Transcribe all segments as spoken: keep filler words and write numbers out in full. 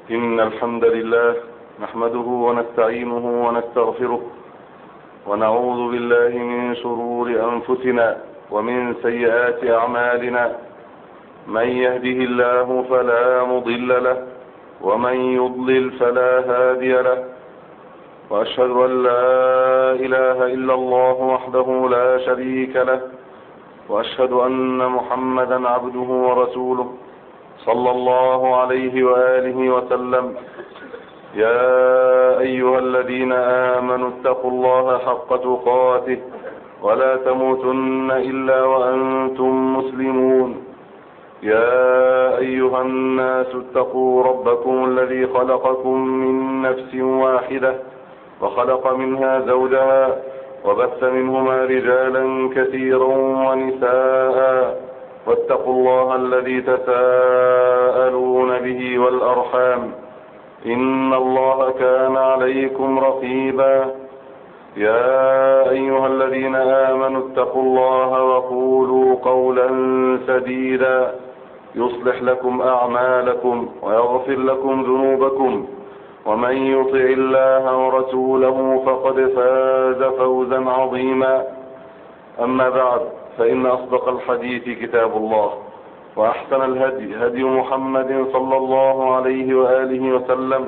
إن الحمد لله نحمده ونستعينه ونستغفره ونعوذ بالله من شرور أنفسنا ومن سيئات أعمالنا. من يهده الله فلا مضل له ومن يضلل فلا هادي له، وأشهد أن لا إله إلا الله وحده لا شريك له، وأشهد أن محمدا عبده ورسوله صلى الله عليه وآله وسلم. يا أيها الذين آمنوا اتقوا الله حق تقاته ولا تموتن إلا وأنتم مسلمون. يا أيها الناس اتقوا ربكم الذي خلقكم من نفس واحدة وخلق منها زوجها وبث منهما رجالا كثيرا ونساء، واتقوا الله الذي تساءلون به والأرحام إن الله كان عليكم رقيبا. يا أيها الذين آمنوا اتقوا الله وقولوا قولا سديدا يصلح لكم أعمالكم ويغفر لكم ذنوبكم، ومن يطع الله ورسوله فقد فاز فوزا عظيما. أما بعد، فإن أصدق الحديث كتاب الله، وأحسن الهدي هدي محمد صلى الله عليه وآله وسلم،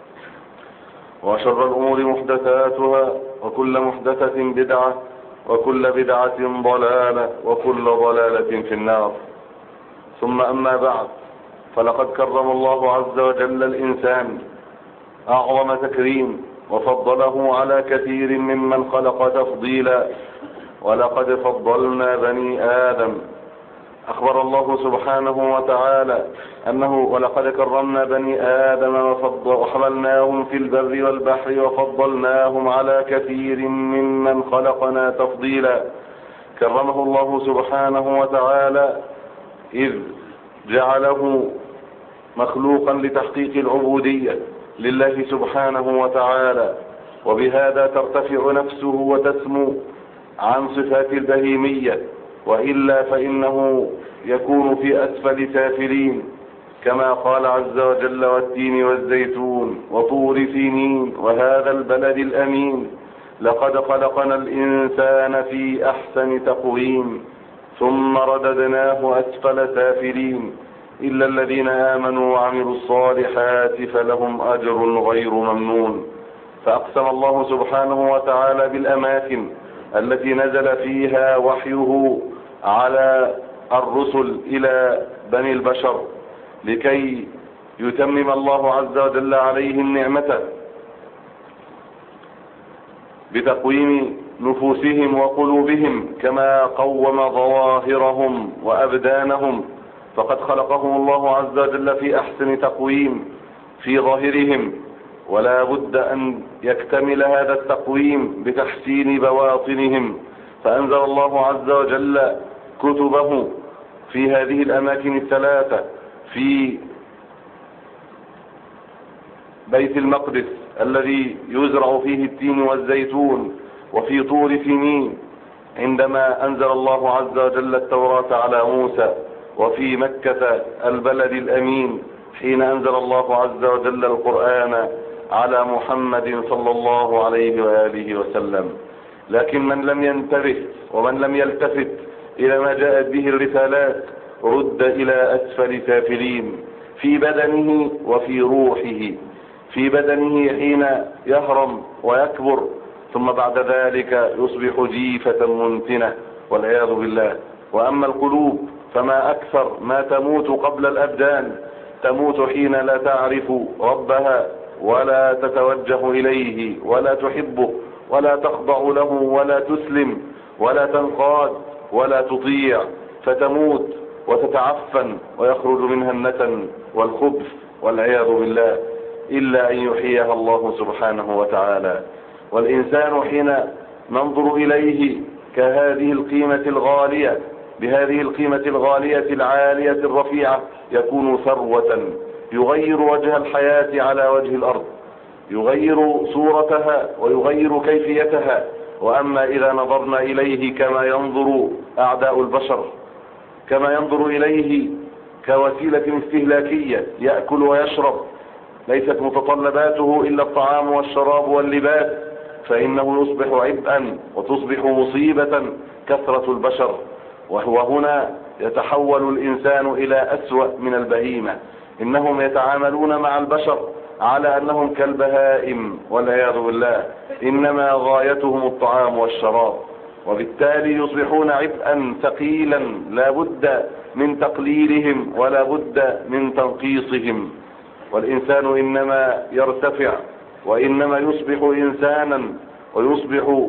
وشر الأمور محدثاتها، وكل محدثة بدعة، وكل بدعة ضلالة، وكل ضلالة في النار. ثم أما بعد، فلقد كرم الله عز وجل الإنسان أعظم تكريم، وفضله على كثير ممن خلق تفضيلا. ولقد فضلنا بني آدم. أخبر الله سبحانه وتعالى أنه ولقد كرمنا بني آدم وحملناهم في البر والبحر وفضلناهم على كثير ممن خلقنا تفضيلا. كرمه الله سبحانه وتعالى إذ جعله مخلوقا لتحقيق العبودية لله سبحانه وتعالى، وبهذا ترتفع نفسه وتسمو عن صفات البهيمية، وإلا فإنه يكون في أسفل سافلين، كما قال عز وجل: والتين والزيتون وطور سينين وهذا البلد الأمين لقد خلقنا الإنسان في أحسن تقويم ثم رددناه أسفل سافلين إلا الذين آمنوا وعملوا الصالحات فلهم أجر غير ممنون. فأقسم الله سبحانه وتعالى بالأماكن التي نزل فيها وحيه على الرسل إلى بني البشر لكي يتمم الله عز وجل عليهم نعمته بتقويم نفوسهم وقلوبهم، كما قوم ظواهرهم وأبدانهم، فقد خلقهم الله عز وجل في أحسن تقويم في ظاهرهم، ولا بد أن يكتمل هذا التقويم بتحسين بواطنهم. فأنزل الله عز وجل كتبه في هذه الأماكن الثلاثة: في بيت المقدس الذي يزرع فيه التين والزيتون، وفي طور سينين عندما أنزل الله عز وجل التوراة على موسى، وفي مكة البلد الأمين حين أنزل الله عز وجل القرآن على محمد صلى الله عليه وآله وسلم. لكن من لم ينتبه ومن لم يلتفت إلى ما جاءت به الرسالات رد إلى أسفل سافلين في بدنه وفي روحه. في بدنه حين يهرم ويكبر، ثم بعد ذلك يصبح جيفة منتنة والعياذ بالله. وأما القلوب فما أكثر ما تموت قبل الأبدان، تموت حين لا تعرف ربها ولا تتوجه إليه ولا تحبه ولا تخضع له ولا تسلم ولا تنقاد ولا تطيع، فتموت وتتعفن ويخرج منها النتن والخبث والعياذ بالله، إلا أن يحييها الله سبحانه وتعالى. والإنسان حين ننظر إليه كهذه القيمة الغالية، بهذه القيمة الغالية العالية الرفيعة، يكون ثروة يغير وجه الحياة على وجه الأرض، يغير صورتها ويغير كيفيتها. وأما إذا نظرنا إليه كما ينظر أعداء البشر، كما ينظر إليه كوسيلة استهلاكية، يأكل ويشرب ليست متطلباته إلا الطعام والشراب واللباس، فإنه يصبح عبئا وتصبح مصيبة كثرة البشر. وهو هنا يتحول الإنسان إلى أسوأ من البهيمة. إنهم يتعاملون مع البشر على أنهم كالبهائم والعياذ بالله، إنما غايتهم الطعام والشراب، وبالتالي يصبحون عبئا ثقيلا لا بد من تقليلهم ولا بد من تنقيصهم. والإنسان إنما يرتفع وإنما يصبح إنسانا ويصبح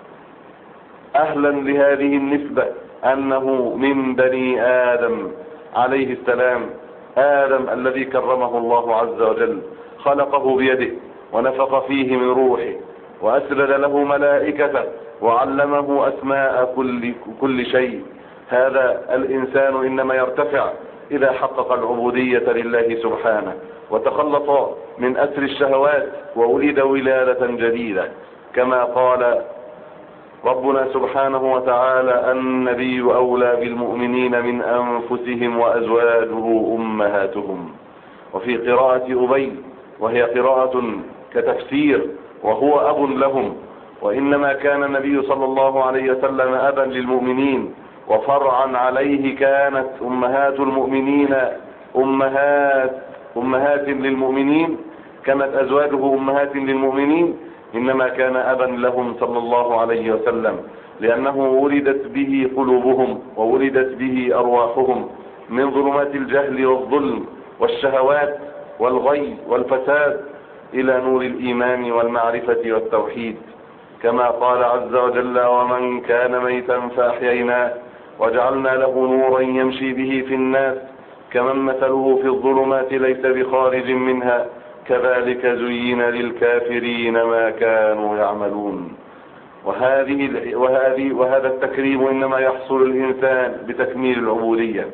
أهلا لهذه النسبة أنه من بني آدم عليه السلام، آدم الذي كرمه الله عز وجل، خلقه بيده ونفخ فيه من روحه وأسجد له ملائكته وعلمه أسماء كل, كل شيء. هذا الإنسان إنما يرتفع إذا حقق العبودية لله سبحانه وتخلص من أسر الشهوات وولد ولادة جديدة، كما قال ربنا سبحانه وتعالى: النبي أولى بالمؤمنين من أنفسهم وأزواجه أمهاتهم. وفي قراءة أبي وهي قراءة كتفسير: وهو أب لهم. وإنما كان النبي صلى الله عليه وسلم أبا للمؤمنين، وفرعا عليه كانت أمهات المؤمنين أمهات أمهات للمؤمنين، كانت أزواجه أمهات للمؤمنين، إنما كان أبا لهم صلى الله عليه وسلم، لأنه ولدت به قلوبهم وولدت به أرواحهم من ظلمات الجهل والظلم والشهوات والغي والفساد إلى نور الإيمان والمعرفة والتوحيد، كما قال عز وجل: ومن كان ميتا فأحييناه وجعلنا له نورا يمشي به في الناس كمن مثله في الظلمات ليس بخارج منها كذلك زين للكافرين ما كانوا يعملون. وهذه وهذه وهذا التكريم إنما يحصل الإنسان بتكميل العبودية،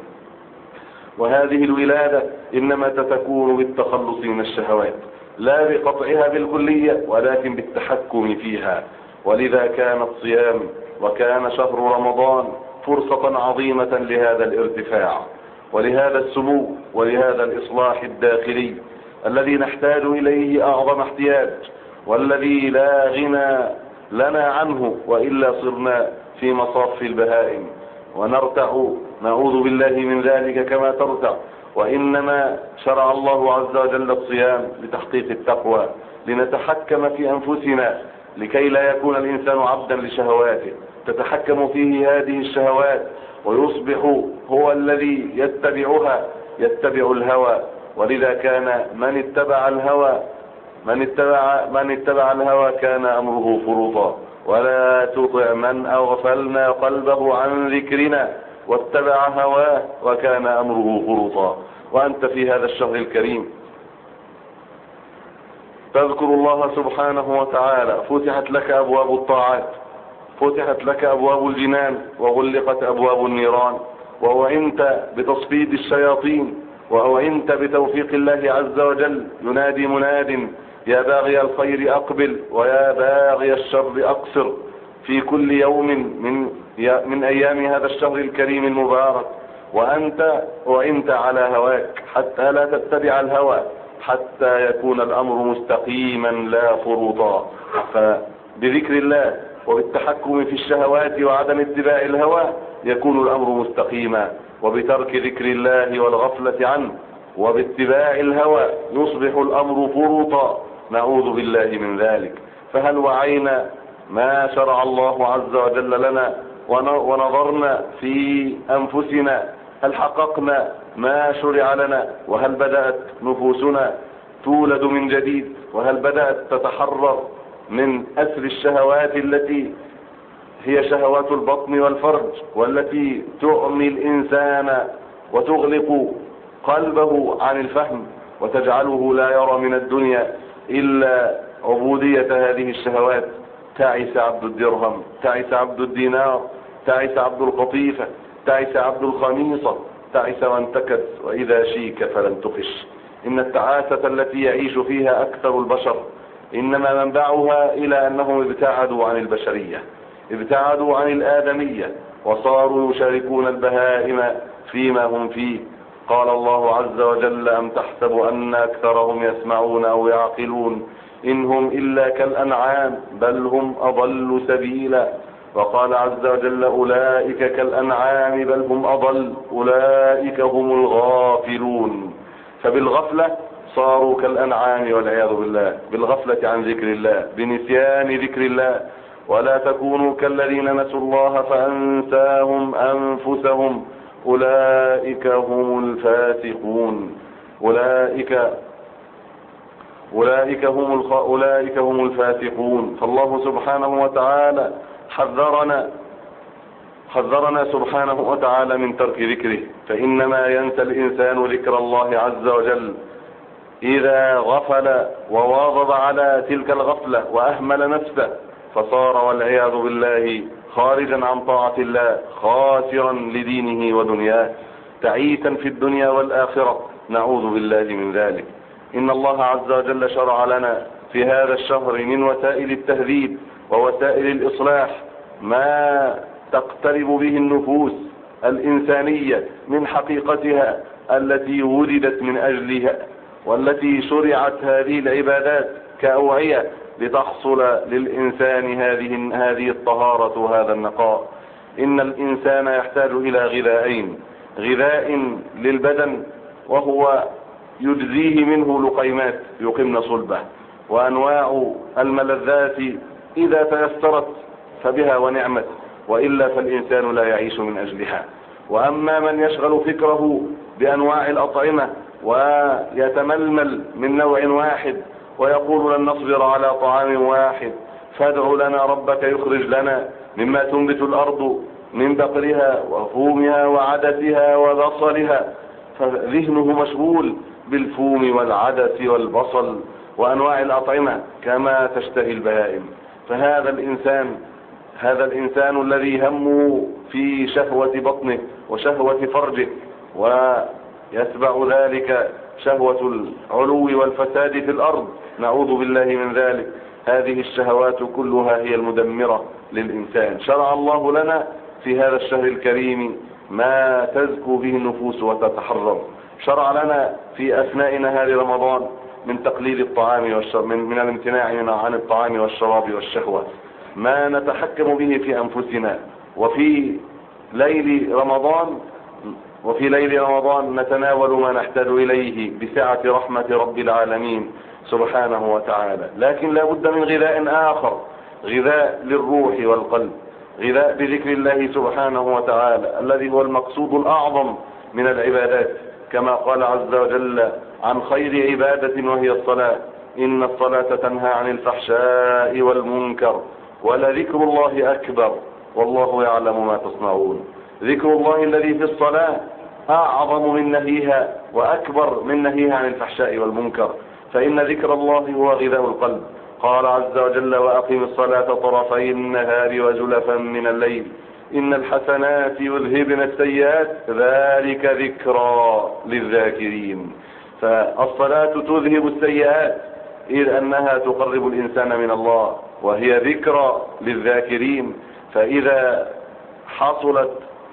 وهذه الولادة إنما تتكون بالتخلص من الشهوات، لا بقطعها بالكلية ولكن بالتحكم فيها. ولذا كان الصيام وكان شهر رمضان فرصة عظيمة لهذا الارتفاع ولهذا السمو ولهذا الإصلاح الداخلي الذي نحتاج إليه أعظم احتياج، والذي لا غنى لنا عنه وإلا صرنا في مصاف البهائم ونرتع، نعوذ بالله من ذلك كما ترتع. وإنما شرع الله عز وجل الصيام لتحقيق التقوى، لنتحكم في أنفسنا لكي لا يكون الإنسان عبدا لشهواته تتحكم فيه هذه الشهوات ويصبح هو الذي يتبعها، يتبع الهوى. ولذا كان من اتبع الهوى من اتبع من اتبع الهوى كان أمره فرطا، ولا تطع من أغفلنا قلبه عن ذكرنا واتبع هواه وكان أمره فرطا. وأنت في هذا الشهر الكريم تذكر الله سبحانه وتعالى، فتحت لك أبواب الطاعات، فتحت لك أبواب الجنان وغلقت أبواب النيران، وأعنت بتصفيد الشياطين، وأعنت بتوفيق الله عز وجل. ينادي مناد: يا باغي الخير أقبل ويا باغي الشر أقصر، في كل يوم من من أيام هذا الشهر الكريم المبارك. وأنت أعنت على هواك حتى لا تتبع الهوى، حتى يكون الأمر مستقيما لا فروطا. فبذكر الله وبالتحكم في الشهوات وعدم اتباع الهوى يكون الأمر مستقيما، وبترك ذكر الله والغفلة عنه وباتباع الهوى يصبح الأمر فروطا، نعوذ بالله من ذلك. فهل وعينا ما شرع الله عز وجل لنا ونظرنا في أنفسنا؟ هل حققنا ما شرع لنا؟ وهل بدأت نفوسنا تولد من جديد؟ وهل بدأت تتحرر من أسر الشهوات التي هي شهوات البطن والفرج، والتي تعمي الإنسان وتغلق قلبه عن الفهم وتجعله لا يرى من الدنيا إلا عبودية هذه الشهوات؟ تعس عبد الدرهم، تعس عبد الدينار، تعس عبد القطيفة، تعس عبد الخميصة، تعس وانتكس، وإذا شيك فلن تخش. إن التعاسة التي يعيش فيها أكثر البشر إنما منبعها إلى أنهم ابتعدوا عن البشرية، ابتعدوا عن الآدمية، وصاروا يشاركون البهائم فيما هم فيه، قال الله عز وجل: أم تحسب أن أكثرهم يسمعون أو يعقلون إن هم إلا كالأنعام بل هم أضل سبيلا. وقال عز وجل: أولئك كالأنعام بل هم أضل أولئك هم الغافلون. فبالغفلة صاروا كالأنعام والعياذ بالله، بالغفلة عن ذكر الله، بنسيان ذكر الله. ولا تكونوا كالذين نسوا الله فأنساهم أنفسهم أولئك هم الفاسقون. أولئك أولئك هم الخ... أولئك هم الفاسقون. فالله سبحانه وتعالى حذرنا حذرنا سبحانه وتعالى من ترك ذكره، فإنما ينسى الإنسان ذكر الله عز وجل إذا غفل وواظب على تلك الغفلة وأهمل نفسه، فصار والعياذ بالله خارجا عن طاعة الله، خاسرا لدينه ودنياه، تعيسا في الدنيا والآخرة، نعوذ بالله من ذلك. إن الله عز وجل شرع لنا في هذا الشهر من وسائل التهذيب ووسائل الإصلاح ما تقترب به النفوس الإنسانية من حقيقتها التي ولدت من أجلها، والتي شرعت هذه العبادات كأوعية لتحصل للإنسان هذه هذه الطهارة وهذا النقاء. إن الإنسان يحتاج إلى غذائين: غذاء للبدن وهو يجزيه منه لقيمات يقمن صلبه، وأنواع الملذات إذا تيسرت فبها ونعمت، وإلا فالإنسان لا يعيش من أجلها. وأما من يشغل فكره بأنواع الأطعمة ويتململ من نوع واحد ويقول: لن نصبر على طعام واحد، فادع لنا ربك يخرج لنا مما تنبت الأرض من بقرها وفومها وعدسها وبصلها، فذهنه مشغول بالفوم والعدس والبصل وأنواع الأطعمة كما تشتهي البهائم. فهذا الإنسان هذا الإنسان الذي همه في شهوة بطنه وشهوة فرجه، ويتبع ذلك شهوة العلو والفساد في الأرض، نعوذ بالله من ذلك. هذه الشهوات كلها هي المدمرة للإنسان. شرع الله لنا في هذا الشهر الكريم ما تزكو به النفوس وتتحرر. شرع لنا في أثناء نهار رمضان من تقليل الطعام والشراب، من, من الامتناع عن الطعام والشراب والشهوة ما نتحكم به في أنفسنا. وفي ليل رمضان وفي ليل رمضان نتناول ما نحتاج إليه بسعة رحمة رب العالمين سبحانه وتعالى. لكن لا بد من غذاء آخر، غذاء للروح والقلب، غذاء بذكر الله سبحانه وتعالى الذي هو المقصود الأعظم من العبادات، كما قال عز وجل عن خير عبادة وهي الصلاة: إن الصلاة تنهى عن الفحشاء والمنكر ولذكر الله أكبر والله يعلم ما تصنعون. ذكر الله الذي في الصلاة أعظم من نهيها وأكبر من نهيها عن الفحشاء والمنكر، فإن ذكر الله هو غذاء القلب. قال عز وجل: وأقم الصلاة طرفي النهار وزلفا من الليل إن الحسنات يذهبن السيئات ذلك ذكرى للذاكرين. فالصلاة تذهب السيئات إذ أنها تقرب الإنسان من الله، وهي ذكرى للذاكرين. فإذا حصلت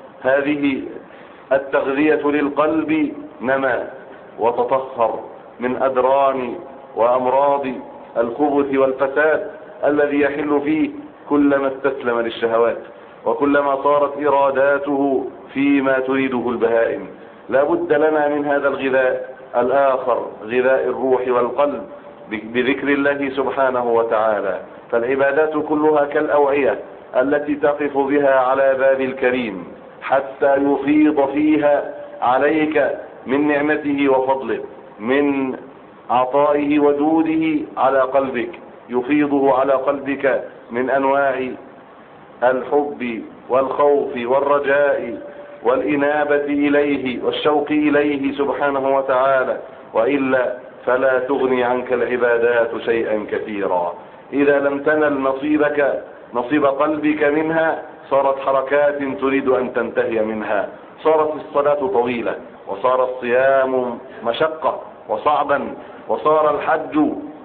هذه التغذية للقلب نما وتطهر من أدران وأمراض الخبث والفساد الذي يحل فيه كلما استسلم للشهوات، وكلما صارت إراداته فيما تريده البهائم. لا بد لنا من هذا الغذاء الآخر، غذاء الروح والقلب بذكر الله سبحانه وتعالى. فالعبادات كلها كالأوعية التي تقف بها على باب الكريم حتى يفيض فيها عليك من نعمته وفضله، من عطائه وجوده على قلبك، يفيضه على قلبك من أنواع الحب والخوف والرجاء والإنابة إليه والشوق إليه سبحانه وتعالى، وإلا فلا تغني عنك العبادات شيئا كثيرا. إذا لم تنل نصيبك نصيب قلبك منها صارت حركات تريد أن تنتهي منها، صارت الصلاة طويلة، وصار الصيام مشقة وصعبا، وصار الحج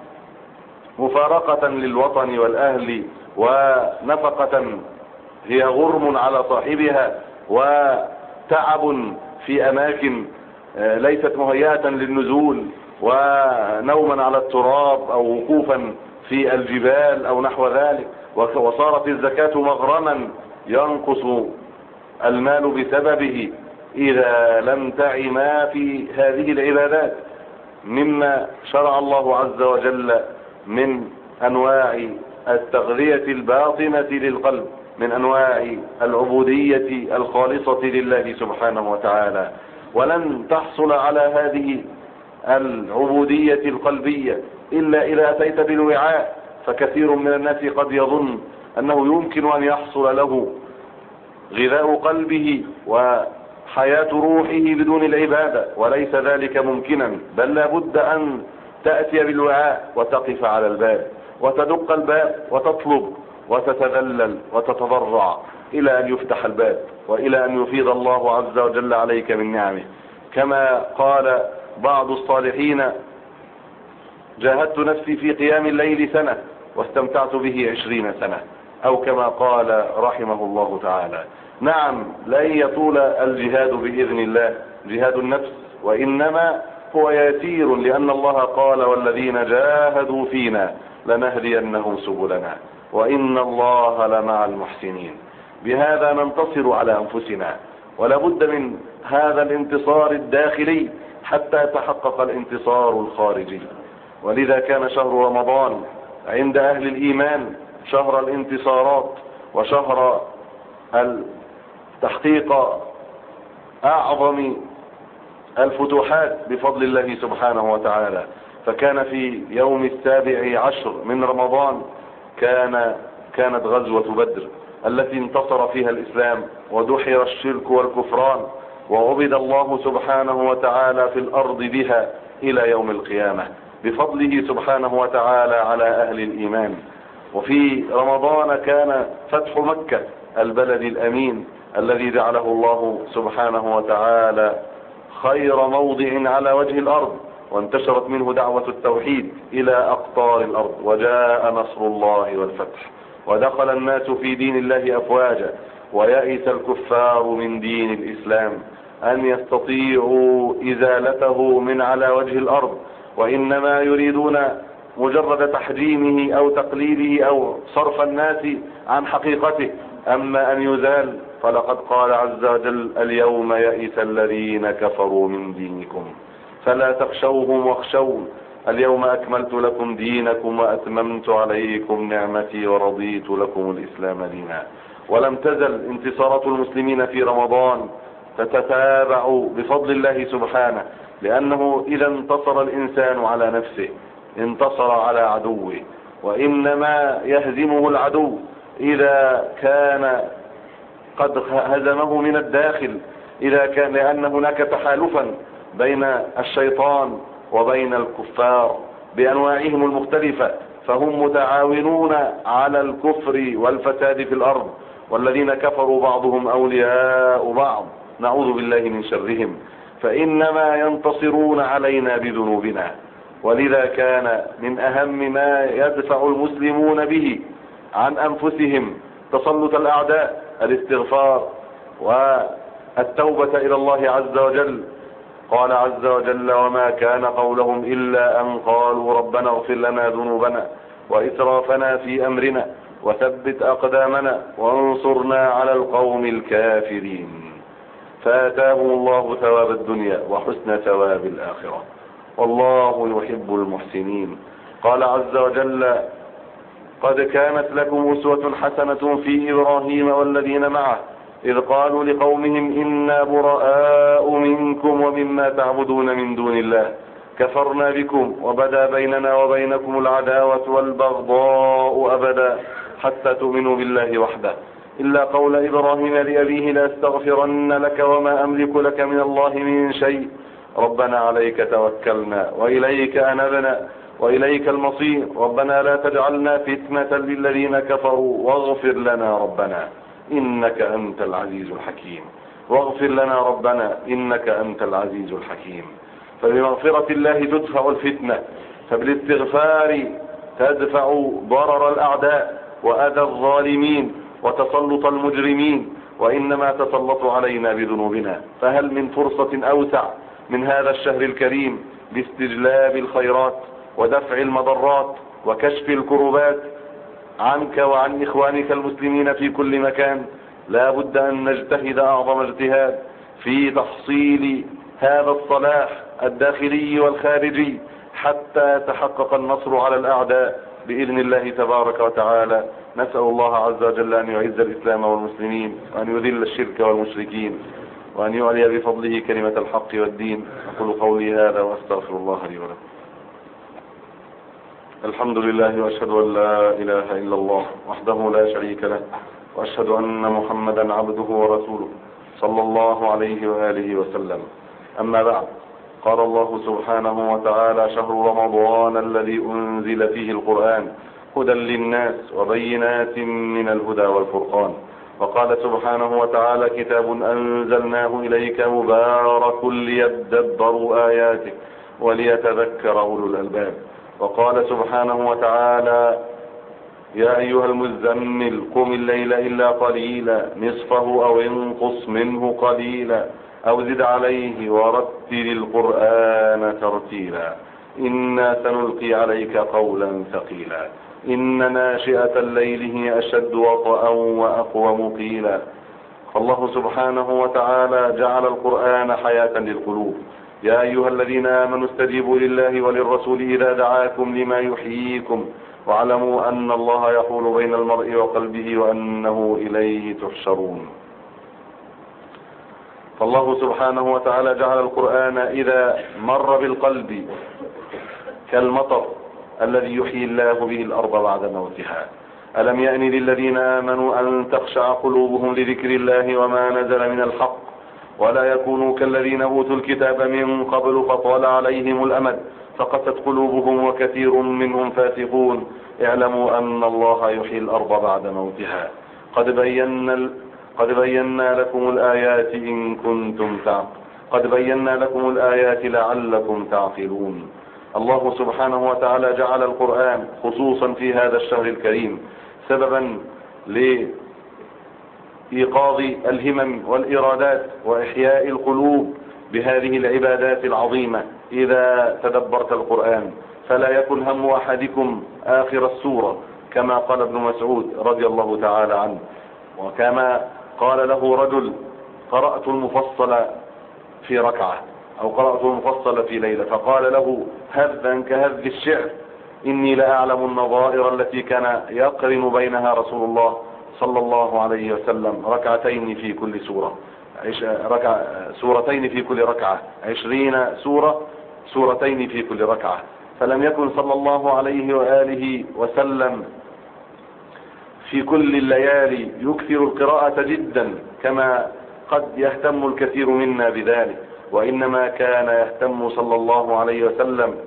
مفارقة للوطن والأهل ونفقة هي غرم على صاحبها وتعب في أماكن ليست مهيئة للنزول، ونوما على التراب أو وقوفا في الجبال أو نحو ذلك، وصارت الزكاة مغرما ينقص المال بسببه إذا لم تعي ما في هذه العبادات مما شرع الله عز وجل من أنواع التغذية الباطنة للقلب، من أنواع العبودية الخالصة لله سبحانه وتعالى. ولن تحصل على هذه العبودية القلبية إلا إذا أتيت بالوعاء. فكثير من الناس قد يظن أنه يمكن أن يحصل له غذاء قلبه وحياة روحه بدون العبادة، وليس ذلك ممكنا، بل لابد أن تأتي بالوعاء وتقف على الباب وتدق الباب وتطلب وتتذلل وتتضرع إلى أن يفتح الباب وإلى أن يفيض الله عز وجل عليك من نعمه. كما قال بعض الصالحين: جاهدت نفسي في قيام الليل سنة واستمتعت به عشرين سنة، أو كما قال رحمه الله تعالى. نعم، لن يطول الجهاد بإذن الله، جهاد النفس، وإنما هو يسير، لأن الله قال: والذين جاهدوا فينا لنهدينهم سبلنا وإن الله لمع المحسنين. بهذا ننتصر على أنفسنا، ولا بد من هذا الانتصار الداخلي حتى يتحقق الانتصار الخارجي. ولذا كان شهر رمضان عند أهل الإيمان شهر الانتصارات وشهر التحقيق أعظم الفتوحات بفضل الله سبحانه وتعالى. فكان في يوم السابع عشر من رمضان كان كانت غزوة بدر التي انتصر فيها الإسلام ودحر الشرك والكفران، وعبد الله سبحانه وتعالى في الأرض بها إلى يوم القيامة بفضله سبحانه وتعالى على أهل الإيمان. وفي رمضان كان فتح مكة البلد الأمين الذي جعله الله سبحانه وتعالى خير موضع على وجه الأرض، وانتشرت منه دعوة التوحيد إلى أقطار الأرض، وجاء نصر الله والفتح ودخل الناس في دين الله أفواجا، ويئس الكفار من دين الإسلام أن يستطيعوا إزالته من على وجه الأرض، وإنما يريدون مجرد تحجيمه أو تقليده أو صرف الناس عن حقيقته. أما أن يزال فلقد قال عز وجل: اليوم يئس الذين كفروا من دينكم فلا تخشوهم واخشون اليوم أكملت لكم دينكم وأتممت عليكم نعمتي ورضيت لكم الإسلام دينا. ولم تزل انتصارات المسلمين في رمضان تتتابع بفضل الله سبحانه، لأنه إذا انتصر الإنسان على نفسه انتصر على عدوه، وإنما يهزمه العدو إذا كان قد هزمه من الداخل، إذا كان لأن هناك تحالفا بين الشيطان وبين الكفار بأنواعهم المختلفة، فهم متعاونون على الكفر والفساد في الأرض، والذين كفروا بعضهم أولياء بعض، نعوذ بالله من شرهم، فإنما ينتصرون علينا بذنوبنا. ولذا كان من أهم ما يدفع المسلمون به عن أنفسهم تسلط الأعداء الاستغفار والتوبة إلى الله عز وجل. قال عز وجل: وما كان قولهم إلا أن قالوا ربنا اغفر لنا ذنوبنا وإسرافنا في أمرنا وثبت أقدامنا وانصرنا على القوم الكافرين. فآتاهم الله ثواب الدنيا وحسن ثواب الآخرة، والله يحب المحسنين. قال عز وجل: قد كانت لكم أسوة حسنة في إبراهيم والذين معه إذ قالوا لقومهم إنا براء منكم ومما تعبدون من دون الله كفرنا بكم وبدا بيننا وبينكم العداوة والبغضاء أبدا حتى تؤمنوا بالله وحده إلا قول إبراهيم لأبيه لأستغفرن لك وما أملك لك من الله من شيء ربنا عليك توكلنا وإليك أنبنا وإليك المصير ربنا لا تجعلنا فتنة للذين كفروا واغفر لنا ربنا إنك أنت العزيز الحكيم واغفر لنا ربنا إنك أنت العزيز الحكيم. فبمغفرة الله تدفع الفتنة، فبالاستغفار تدفع ضرر الأعداء وأذى الظالمين وتسلط المجرمين، وإنما تسلطوا علينا بذنوبنا. فهل من فرصة أوسع من هذا الشهر الكريم لاستجلاب الخيرات ودفع المضرات وكشف الكربات عنك وعن إخوانك المسلمين في كل مكان. لا بد أن نجتهد أعظم اجتهاد في تحصيل هذا الصلاح الداخلي والخارجي حتى يتحقق النصر على الأعداء بإذن الله تبارك وتعالى. نسأل الله عز وجل أن يعز الإسلام والمسلمين وأن يذل الشرك والمشركين وأن يعلي بفضله كلمة الحق والدين. أقول قولي هذا وأستغفر الله لي ولكم. الحمد لله وأشهد أن لا إله إلا الله وحده لا شريك له وأشهد أن محمدا عبده ورسوله صلى الله عليه وآله وسلم. أما بعد، قال الله سبحانه وتعالى: شهر رمضان الذي أنزل فيه القرآن هدى للناس وبينات من الهدى والفرقان. وقال سبحانه وتعالى: كتاب أنزلناه إليك مبارك ليدبروا آياته وليتذكر أولو الألباب. وقال سبحانه وتعالى: يا أيها المزمل قم الليل إلا قليلا نصفه أو انقص منه قليلا أو زد عليه ورتل القرآن ترتيلا إنا سنلقي عليك قولا ثقيلا إن ناشئة الليل هي أشد وطئا وأقوم قيلا. فالله سبحانه وتعالى جعل القرآن حياة للقلوب. يا أيها الذين آمنوا استجيبوا لله وللرسول إذا دعاكم لما يحييكم واعلموا أن الله يحول بين المرء وقلبه وأنه إليه تحشرون. فالله سبحانه وتعالى جعل القرآن إذا مر بالقلب كالمطر الذي يحيي الله به الأرض بعد موتها. ألم يأن للذين آمنوا أن تخشع قلوبهم لذكر الله وما نزل من الحق ولا يكونوا كالذين أوتوا الكتاب من قبل فطال عليهم الأمد فقست قلوبهم وكثير منهم فاسقون. اعلموا أن الله يحيي الأرض بعد موتها. قد بينا قد بينا لكم الآيات إن كنتم تعقلون قد بينا لكم الآيات لعلكم تعقلون. الله سبحانه وتعالى جعل القرآن خصوصا في هذا الشهر الكريم سببا لإيقاظ الهمم والإرادات وإحياء القلوب بهذه العبادات العظيمة. إذا تدبرت القرآن فلا يكن هم أحدكم آخر السورة كما قال ابن مسعود رضي الله تعالى عنه، وكما قال له رجل: قرأت المفصل في ركعة أو قرأت المفصل في ليلة، فقال له هذا كهذ الشعر إني لأعلم النظائر التي كان يقرن بينها رسول الله صلى الله عليه وسلم ركعتين في كل سورة عش... ركع... سورتين في كل ركعة عشرين سورة سورتين في كل ركعة. فلم يكن صلى الله عليه وآله وسلم في كل الليالي يكثر القراءة جدا كما قد يهتم الكثير منا بذلك، وإنما كان يهتم صلى الله عليه وسلم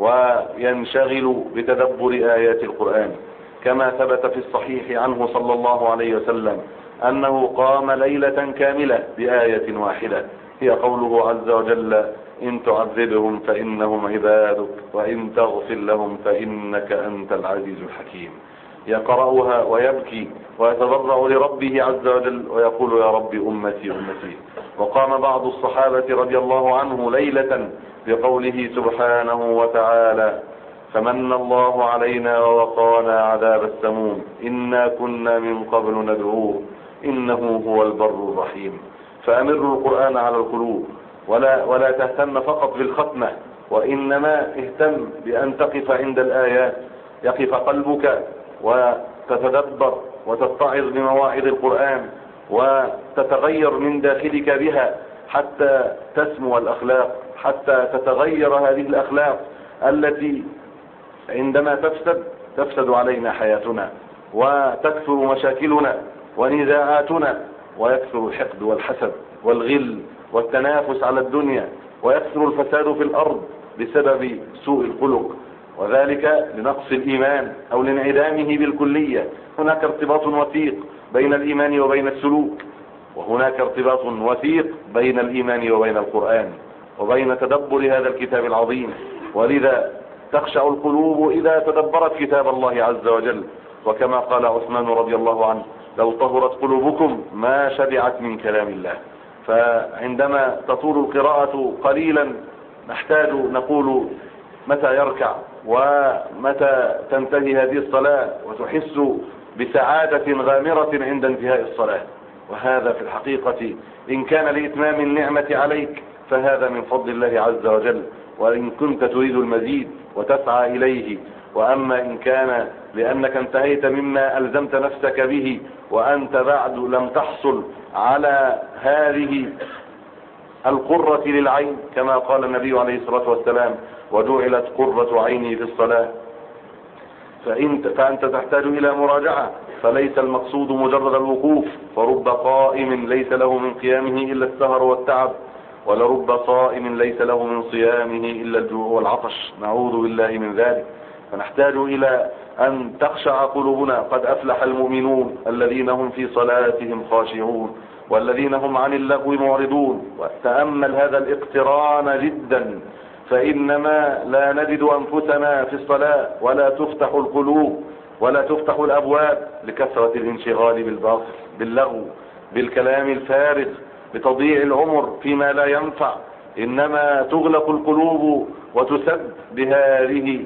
وينشغل بتدبر آيات القرآن، كما ثبت في الصحيح عنه صلى الله عليه وسلم أنه قام ليلة كاملة بآية واحدة هي قوله عز وجل: إن تعذبهم فإنهم عبادك وإن تغفر لهم فإنك أنت العزيز الحكيم. يقرأها ويبكي ويتضرع لربه عز وجل ويقول: يا رب أمتي أمتي. وقام بعض الصحابة رضي الله عنه ليلة بقوله سبحانه وتعالى: فمن الله علينا ووقانا عذاب السموم إنا كنا من قبل ندعوه إنه هو البر الرحيم. فأمروا القرآن على القلوب ولا, ولا تهتم فقط بالختمة، وإنما اهتم بأن تقف عند الآيات، يقف قلبك وتتدبر وتتعظ بمواعظ القرآن وتتغير من داخلك بها حتى تسمو الأخلاق، حتى تتغير هذه الأخلاق التي عندما تفسد تفسد علينا حياتنا وتكثر مشاكلنا ونزاعاتنا ويكثر الحقد والحسد والغل والتنافس على الدنيا ويكثر الفساد في الأرض بسبب سوء الخلق، وذلك لنقص الإيمان أو لانعدامه بالكلية. هناك ارتباط وثيق بين الإيمان وبين السلوك، وهناك ارتباط وثيق بين الإيمان وبين القرآن وبين تدبر هذا الكتاب العظيم. ولذا تخشع القلوب إذا تدبرت كتاب الله عز وجل، وكما قال عثمان رضي الله عنه: لو طهرت قلوبكم ما شبعت من كلام الله. فعندما تطول القراءة قليلا نحتاج نقول متى يركع ومتى تنتهي هذه الصلاة، وتحس بسعادة غامرة عند انتهاء الصلاة. وهذا في الحقيقة إن كان لإتمام النعمة عليك فهذا من فضل الله عز وجل، وإن كنت تريد المزيد وتسعى إليه. وأما إن كان لأنك انتهيت مما ألزمت نفسك به وأنت بعد لم تحصل على هذه القرة للعين، كما قال النبي عليه الصلاة والسلام: وجعلت قرة عيني في الصلاة، فأنت, فأنت تحتاج إلى مراجعة. فليس المقصود مجرد الوقوف، فرب قائم ليس له من قيامه إلا السهر والتعب، ولرب صائم ليس له من صيامه إلا الجوع والعطش، نعوذ بالله من ذلك. فنحتاج إلى أن تخشع قلوبنا. قد أفلح المؤمنون الذين هم في صلاتهم خاشعون والذين هم عن اللغو معرضون. وتأمل هذا الاقتران جدا، فإنما لا نجد أنفسنا في الصلاة ولا تفتح القلوب ولا تفتح الأبواب لكثرة الانشغال بالباطل، باللغو، بالكلام الفارغ، بتضييع العمر فيما لا ينفع. إنما تغلق القلوب وتسد بهذه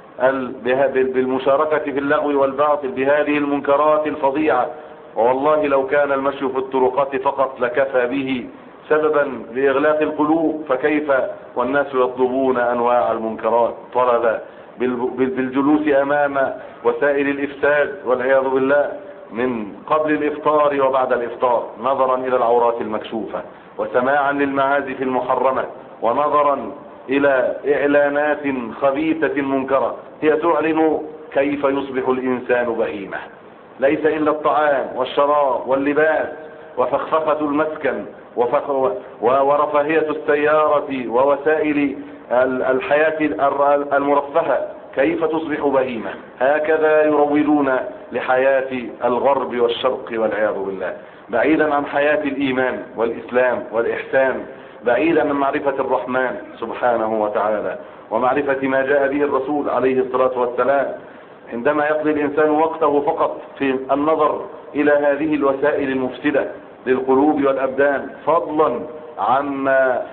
بالمشاركة في اللغو والباطل بهذه المنكرات الفظيعة. والله لو كان المشي في الطرقات فقط لكفى به سببا لإغلاق القلوب، فكيف والناس يطلبون أنواع المنكرات طلبا بالجلوس أمام وسائل الإفساد والعياذ بالله من قبل الإفطار وبعد الإفطار، نظرا إلى العورات المكشوفة وسماعا للمعازف المحرمة ونظرا إلى إعلانات خبيثة منكرة هي تعلن كيف يصبح الإنسان بهيمة. ليس إلا الطعام والشراب واللباس وفخفخة المسكن ورفاهية السيارة ووسائل الحياة المرفهة كيف تصبح بهيمة. هكذا يروجون لحياة الغرب والشرق والعياذ بالله، بعيدا عن حياة الإيمان والإسلام والإحسان، بعيدا عن معرفة الرحمن سبحانه وتعالى ومعرفة ما جاء به الرسول عليه الصلاة والسلام. عندما يقضي الإنسان وقته فقط في النظر إلى هذه الوسائل المفسدة للقلوب والأبدان، فضلا عما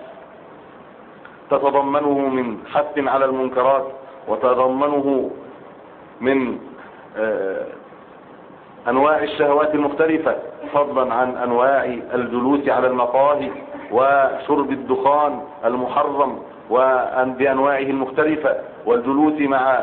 تتضمنه من حث على المنكرات وتتضمنه من أنواع الشهوات المختلفة، فضلا عن أنواع الجلوس على المقاهي وشرب الدخان المحرم وبأنواعه المختلفة والجلوس مع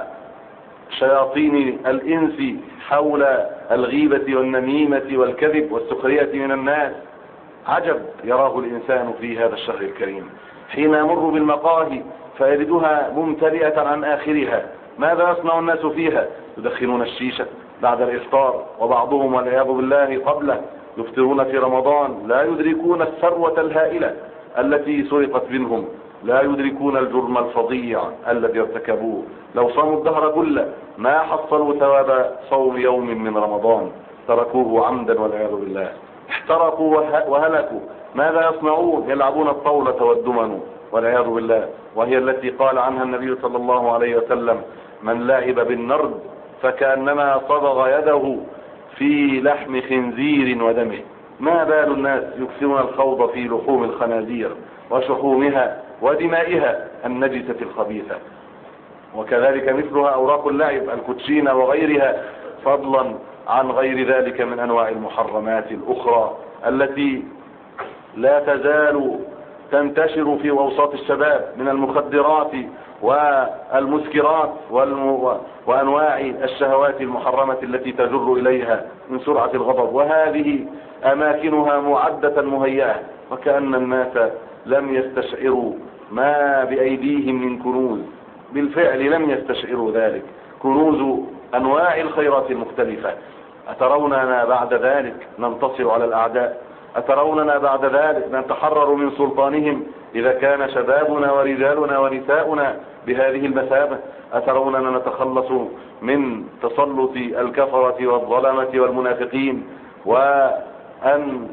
شياطين الإنس حول الغيبة والنميمة والكذب والسخرية من الناس. عجب يراه الإنسان في هذا الشهر الكريم حين يمر بالمقاهي فيجدها ممتلئة عن آخرها. ماذا يصنع الناس فيها؟ يدخنون الشيشة بعد الإفطار، وبعضهم والعياذ بالله قبله يفطرون في رمضان، لا يدركون الثروة الهائلة التي سرقت منهم، لا يدركون الجرم الفظيع الذي ارتكبوه. لو صاموا الدهر كله ما حصلوا ثواب صوم يوم من رمضان، تركوه عمدا والعياذ بالله، احترقوا وهلكوا. ماذا يصنعون؟ يلعبون الطاولة والدمن والعياذ بالله، وهي التي قال عنها النبي صلى الله عليه وسلم: من لعب بالنرد فكأنما صبغ يده في لحم خنزير ودمه. ما بال الناس يكثرون الخوض في لحوم الخنازير وشحومها ودمائها النجسة الخبيثة. وكذلك مثلها أوراق اللعب الكوتشينة وغيرها، فضلا عن غير ذلك من أنواع المحرمات الأخرى التي لا تزال تنتشر في أوساط الشباب من المخدرات والمسكرات وأنواع الشهوات المحرمة التي تجر إليها من سرعة الغضب. وهذه أماكنها معدة مهيئة، وكأن الناس لم يستشعروا ما بأيديهم من كنوز. بالفعل لم يستشعروا ذلك، كنوز أنواع الخيرات المختلفة. أتروننا بعد ذلك ننتصر على الأعداء؟ أتروننا بعد ذلك نتحرر من سلطانهم إذا كان شبابنا ورجالنا ونساؤنا بهذه المثابة؟ أتروننا نتخلص من تسلط الكفرة والظلمة والمنافقين، وأن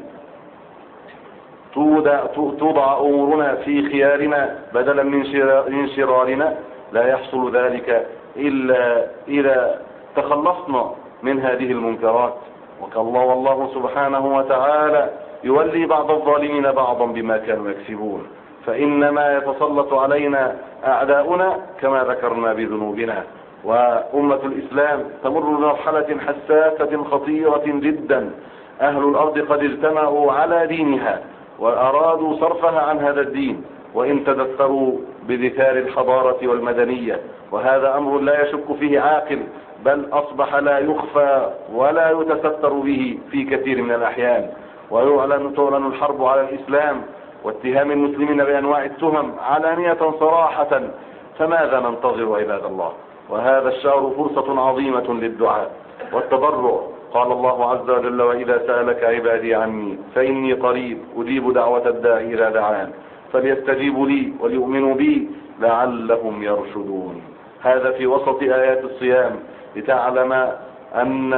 توضع أمورنا في خيارنا بدلا من شرارنا؟ لا يحصل ذلك إلا إذا تخلصنا من هذه المنكرات. والله والله سبحانه وتعالى يولي بعض الظالمين بعضا بما كانوا يكسبون. فإنما يتسلط علينا أعداؤنا كما ذكرنا بذنوبنا. وأمة الإسلام تمر بمرحلة حساسة خطيرة جدا. أهل الأرض قد اجتمعوا على دينها وأرادوا صرفها عن هذا الدين، وإن تدثروا بذكار الحضارة والمدنية، وهذا أمر لا يشك فيه عاقل، بل أصبح لا يخفى ولا يتستر به في كثير من الأحيان. ويعلن تعلن الحرب على الإسلام واتهام المسلمين بأنواع التهم علانية صراحة. فماذا ننتظر عباد الله؟ وهذا الشهر فرصة عظيمة للدعاء والتضرع. قال الله عز وجل: وإذا سألك عبادي عني فإني قريب أجيب دعوة الداعي إذا دعان فليستجيبوا لي وليؤمنوا بي لعلهم يرشدون. هذا في وسط آيات الصيام لتعلم أن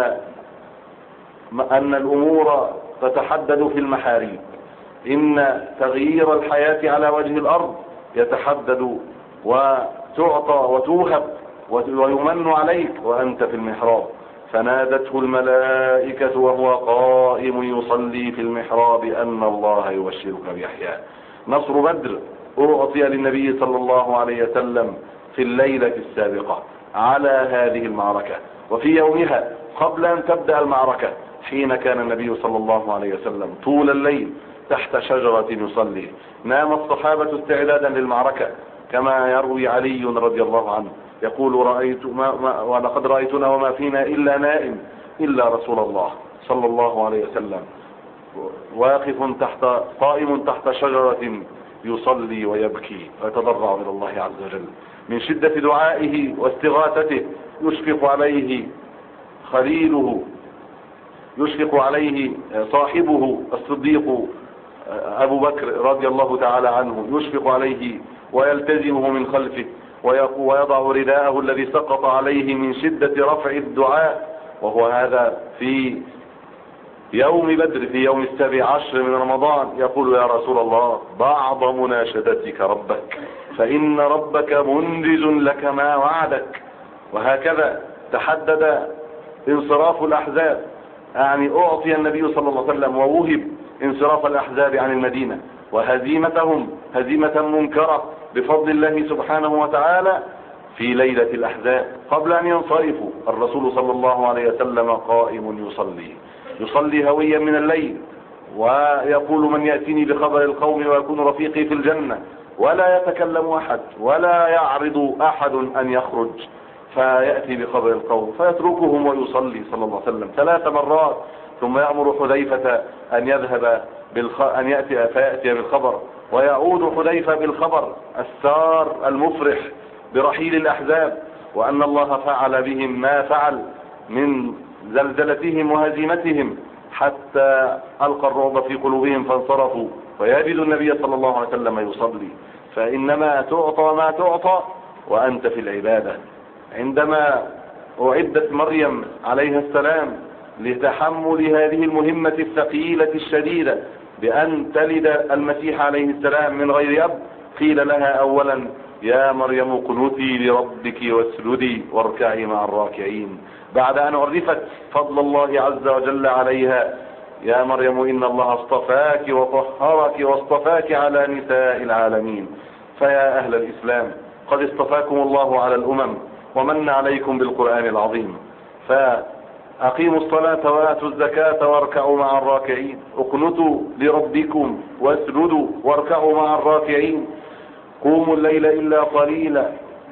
أن الأمور تتحدد في المحاريب. إن تغيير الحياة على وجه الأرض يتحدد وتعطى وتوهب ويمن عليك وأنت في المحراب. فنادته الملائكة وهو قائم يصلي في المحراب أن الله يبشرك بيحيى. نصر بدر أعطي للنبي صلى الله عليه وسلم في الليلة السابقة على هذه المعركة، وفي يومها قبل أن تبدأ المعركة حين كان النبي صلى الله عليه وسلم طول الليل تحت شجرة يصلي. نام الصحابة استعدادا للمعركة، كما يروي علي رضي الله عنه يقول: رأيت ما ما ولقد رأيتنا وما فينا إلا نائم إلا رسول الله صلى الله عليه وسلم واقف تحت قائم تحت شجرة يصلي ويبكي ويتضرع إلى الله عز وجل من شدة دعائه واستغاثته. يشفق عليه خليله، يشفق عليه صاحبه الصديق أبو بكر رضي الله تعالى عنه، يشفق عليه ويلتزمه من خلفه ويضع رداءه الذي سقط عليه من شدة رفع الدعاء. وهو هذا في يوم بدر في يوم السابع عشر من رمضان يقول: يا رسول الله بعض مناشدتك ربك فإن ربك منجز لك ما وعدك. وهكذا تحدد انصراف الأحزاب، يعني أعطي النبي صلى الله عليه وسلم ووهب انصراف الأحزاب عن المدينة وهزيمتهم هزيمة منكرة بفضل الله سبحانه وتعالى في ليلة الأحزاب. قبل أن ينصرفوا الرسول صلى الله عليه وسلم قائم يصلي يصلي هويا من الليل، ويقول: من يأتيني بخبر القوم ويكون رفيقي في الجنة. ولا يتكلم أحد ولا يعرض أحد أن يخرج، فيأتي بخبر القوم فيتركهم ويصلي صلى الله عليه وسلم ثلاث مرات، ثم يأمر حذيفة أن يذهب بالخ... أن يأتي فيأتي بالخبر، ويعود حذيفة بالخبر السار المفرح برحيل الأحزاب، وأن الله فعل بهم ما فعل من زلزلتهم وهزيمتهم حتى ألقى الرعب في قلوبهم فانصرفوا، ويجد النبي صلى الله عليه وسلم يصلي. فإنما تعطى ما تعطى وأنت في العبادة. عندما أعدت مريم عليها السلام لتحمل هذه المهمة الثقيلة الشديدة بأن تلد المسيح عليه السلام من غير أب، قيل لها أولا: يا مريم اقنتي لربك واسجدي واركعي مع الراكعين. بعد أن عرفت فضل الله عز وجل عليها: يا مريم إن الله اصطفاك وطهرك واصطفاك على نساء العالمين. فيا أهل الإسلام قد اصطفاكم الله على الأمم ومن عليكم بالقرآن العظيم، فأقيموا الصلاة وآتوا الزكاة واركعوا مع الراكعين. اقنتوا لربكم واسجدوا واركعوا مع الراكعين. قوموا الليل إلا قليلا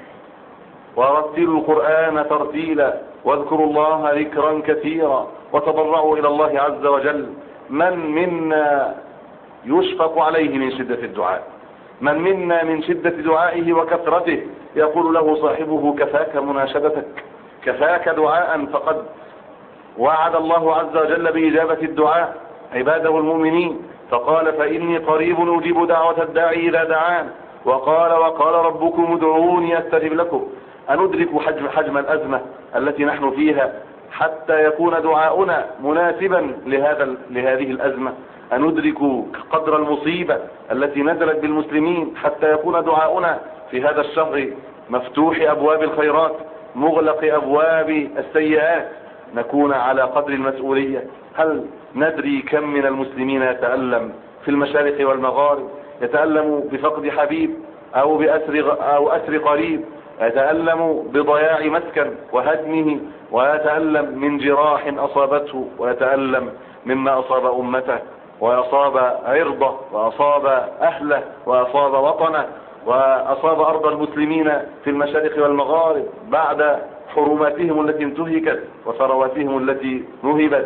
ورتلوا القرآن ترتيلا واذكروا الله ذكرا كثيرا وتضرعوا إلى الله عز وجل. من منا يشفق عليه من شدة الدعاء؟ من منا من شدة دعائه وكثرته يقول له صاحبه: كفاك مناشدتك، كفاك دعاء؟ فقد وعد الله عز وجل بإجابة الدعاء عباده المؤمنين، فقال: فإني قريب أجيب دعوة الداعي إذا دعان. وقال: وقال ربكم ادعوني أستجب لكم. أندرك حجم, حجم الأزمة التي نحن فيها حتى يكون دعاؤنا مناسبا لهذا لهذه الأزمة؟ أندرك قدر المصيبة التي نزلت بالمسلمين حتى يكون دعاؤنا في هذا الشهر مفتوح أبواب الخيرات مغلق أبواب السيئات نكون على قدر المسؤولية؟ هل ندري كم من المسلمين يتألم في المشارق والمغارب، يتألم بفقد حبيب أو بأسر أو أسر قريب، يتألم بضياع مسكن وهدمه، ويتألم من جراح أصابته، ويتألم مما أصاب أمته وأصاب عرضه وأصاب أهله وأصاب وطنه وأصاب أرض المسلمين في المشارق والمغارب بعد حرماتهم التي انتهكت وثرواتهم التي نهبت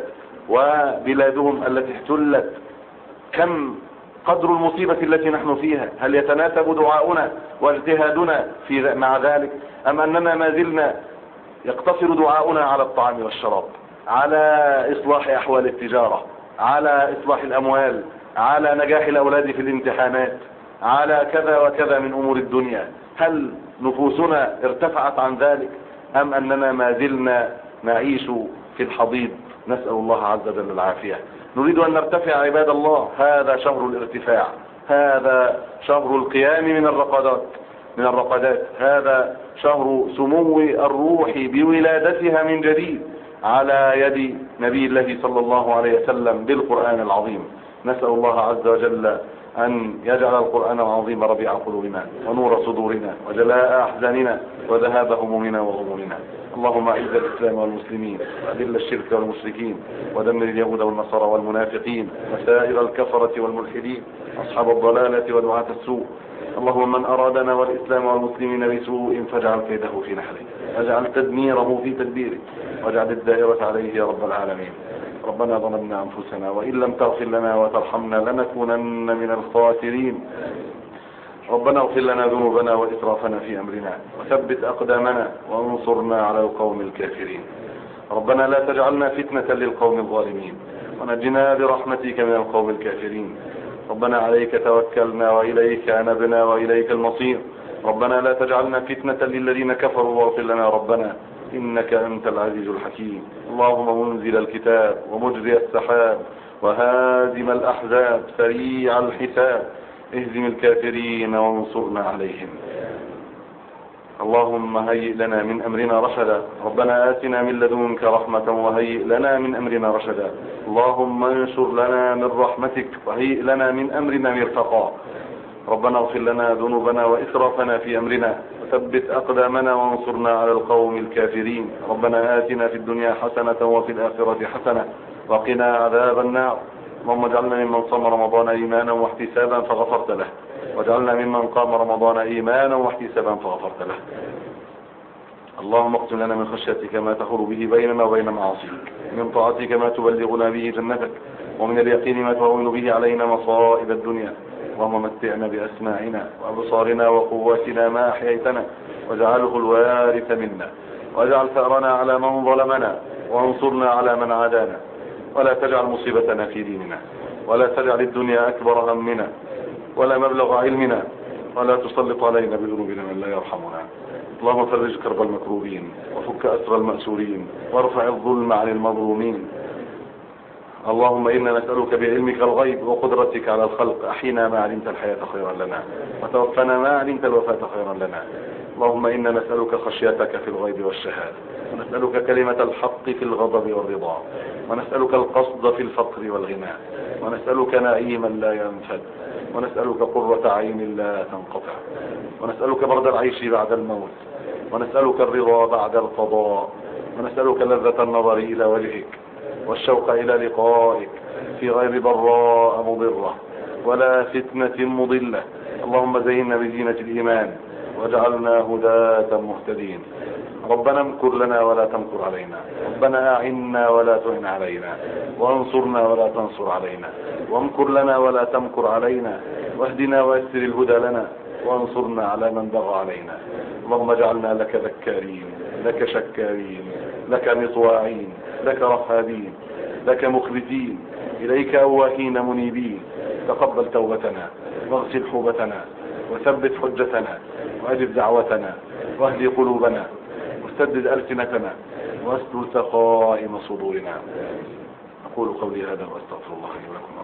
وبلادهم التي احتلت. كم قدر المصيبة التي نحن فيها؟ هل يتناسب دعاؤنا واجتهادنا في مع ذلك، أم أننا ما زلنا يقتصر دعاؤنا على الطعام والشراب، على إصلاح أحوال التجارة، على إصلاح الأموال، على نجاح الأولاد في الامتحانات، على كذا وكذا من أمور الدنيا؟ هل نفوسنا ارتفعت عن ذلك، أم أننا ما زلنا نعيش في الحضيض؟ نسأل الله عز وجل العافية. نريد أن نرتفع عباد الله، هذا شهر الارتفاع، هذا شهر القيام من الرقدات من الرقدات هذا شهر سمو الروح بولادتها من جديد على يد نبي الله صلى الله عليه وسلم بالقرآن العظيم. نسأل الله عز وجل أن يجعل القرآن العظيم ربيع قلوبنا ونور صدورنا وجلاء أحزاننا وذهاب همومنا وغمومنا. اللهم أعز الإسلام والمسلمين وأذل الشرك والمشركين ودمر اليهود والنصارى والمنافقين وسائر الكفرة والملحدين أصحاب الضلالة ودعاة السوء. اللهم من أرادنا والإسلام والمسلمين بسوء فاجعل كيده في نحره، واجعل تدميره في تدبيره، واجعل الدائرة عليه يا رب العالمين. ربنا ظلمنا أنفسنا وإن لم تغفر لنا وترحمنا لنكونن من الخاسرين. ربنا اغفر لنا ذنوبنا وإسرافنا في أمرنا وثبت أقدامنا وانصرنا على القوم الكافرين. ربنا لا تجعلنا فتنة للقوم الظالمين ونجنا برحمتك من القوم الكافرين. ربنا عليك توكلنا وإليك أنبنا وإليك المصير. ربنا لا تجعلنا فتنة للذين كفروا واغفر لنا ربنا إنك أنت العزيز الحكيم. اللهم منزل الكتاب ومجري السحاب وهازم الأحزاب سريع الحساب اهزم الكافرين وانصرنا عليهم. اللهم هيئ لنا من أمرنا رشدا. ربنا آتنا من لدنك رحمة وهيئ لنا من أمرنا رشدا. اللهم انشر لنا من رحمتك وهيئ لنا من أمرنا مرفقا. ربنا اغفر لنا ذنوبنا وإسرافنا في أمرنا وثبت أقدامنا وانصرنا على القوم الكافرين. ربنا آتنا في الدنيا حسنة وفي الآخرة حسنة وقنا عذاب النار. اللهم اجعلنا ممن صام رمضان إيمانا واحتسابا فغفرت له، واجعلنا ممن قام رمضان إيمانا واحتسابا فغفرت له. اللهم اقسم لنا من خشيتك ما تحول به بيننا وبين معاصيك، من طاعتك ما تبلغنا به جنتك، ومن اليقين ما تهون به علينا مصائب الدنيا. اللهم متعنا بأسماعنا وأبصارنا وقواتنا ما أحييتنا واجعله الوارث منا، واجعل ثأرنا على من ظلمنا وانصرنا على من عادانا، ولا تجعل مصيبتنا في ديننا، ولا تجعل الدنيا أكبر همنا ولا مبلغ علمنا، ولا تسلط علينا بذنوبنا من لا يرحمنا. اللهم فرج كرب المكروبين وفك أسر المأسورين وارفع الظلم عن المظلومين. اللهم إنا نسألك بعلمك الغيب وقدرتك على الخلق أحينا ما علمت الحياة خيرا لنا وتوفنا ما علمت الوفاة خيرا لنا. اللهم إنا نسألك خشيتك في الغيب والشهادة، ونسألك كلمة الحق في الغضب والرضا، ونسألك القصد في الفقر والغنى، ونسألك نعيما لا ينفد، ونسألك قرة عين لا تنقطع، ونسألك برد العيش بعد الموت، ونسألك الرضا بعد القضاء، ونسألك لذة النظر إلى وجهك والشوق إلى لقائك في غير ضراء مضرة ولا فتنة مضلة. اللهم زينا بزينة الإيمان واجعلنا هداة مهتدين. ربنا امكر لنا ولا تمكر علينا، ربنا أعنا ولا تعن علينا، وانصرنا ولا تنصر علينا، وامكر لنا ولا تمكر علينا، واهدنا ويسر الهدى لنا، وانصرنا على من بغى علينا. اللهم اجعلنا لك ذكارين، لك شكارين، لك مطواعين، لك رهابين، لك مخبتين، إليك أواهين منيبين. تقبل توبتنا واغسل حوبتنا وثبت حجتنا وأجب دعوتنا واهدي قلوبنا وسدد ألسنتنا واسلل سقائم صدورنا. أقول قولي هذا وأستغفر الله لي ولكم.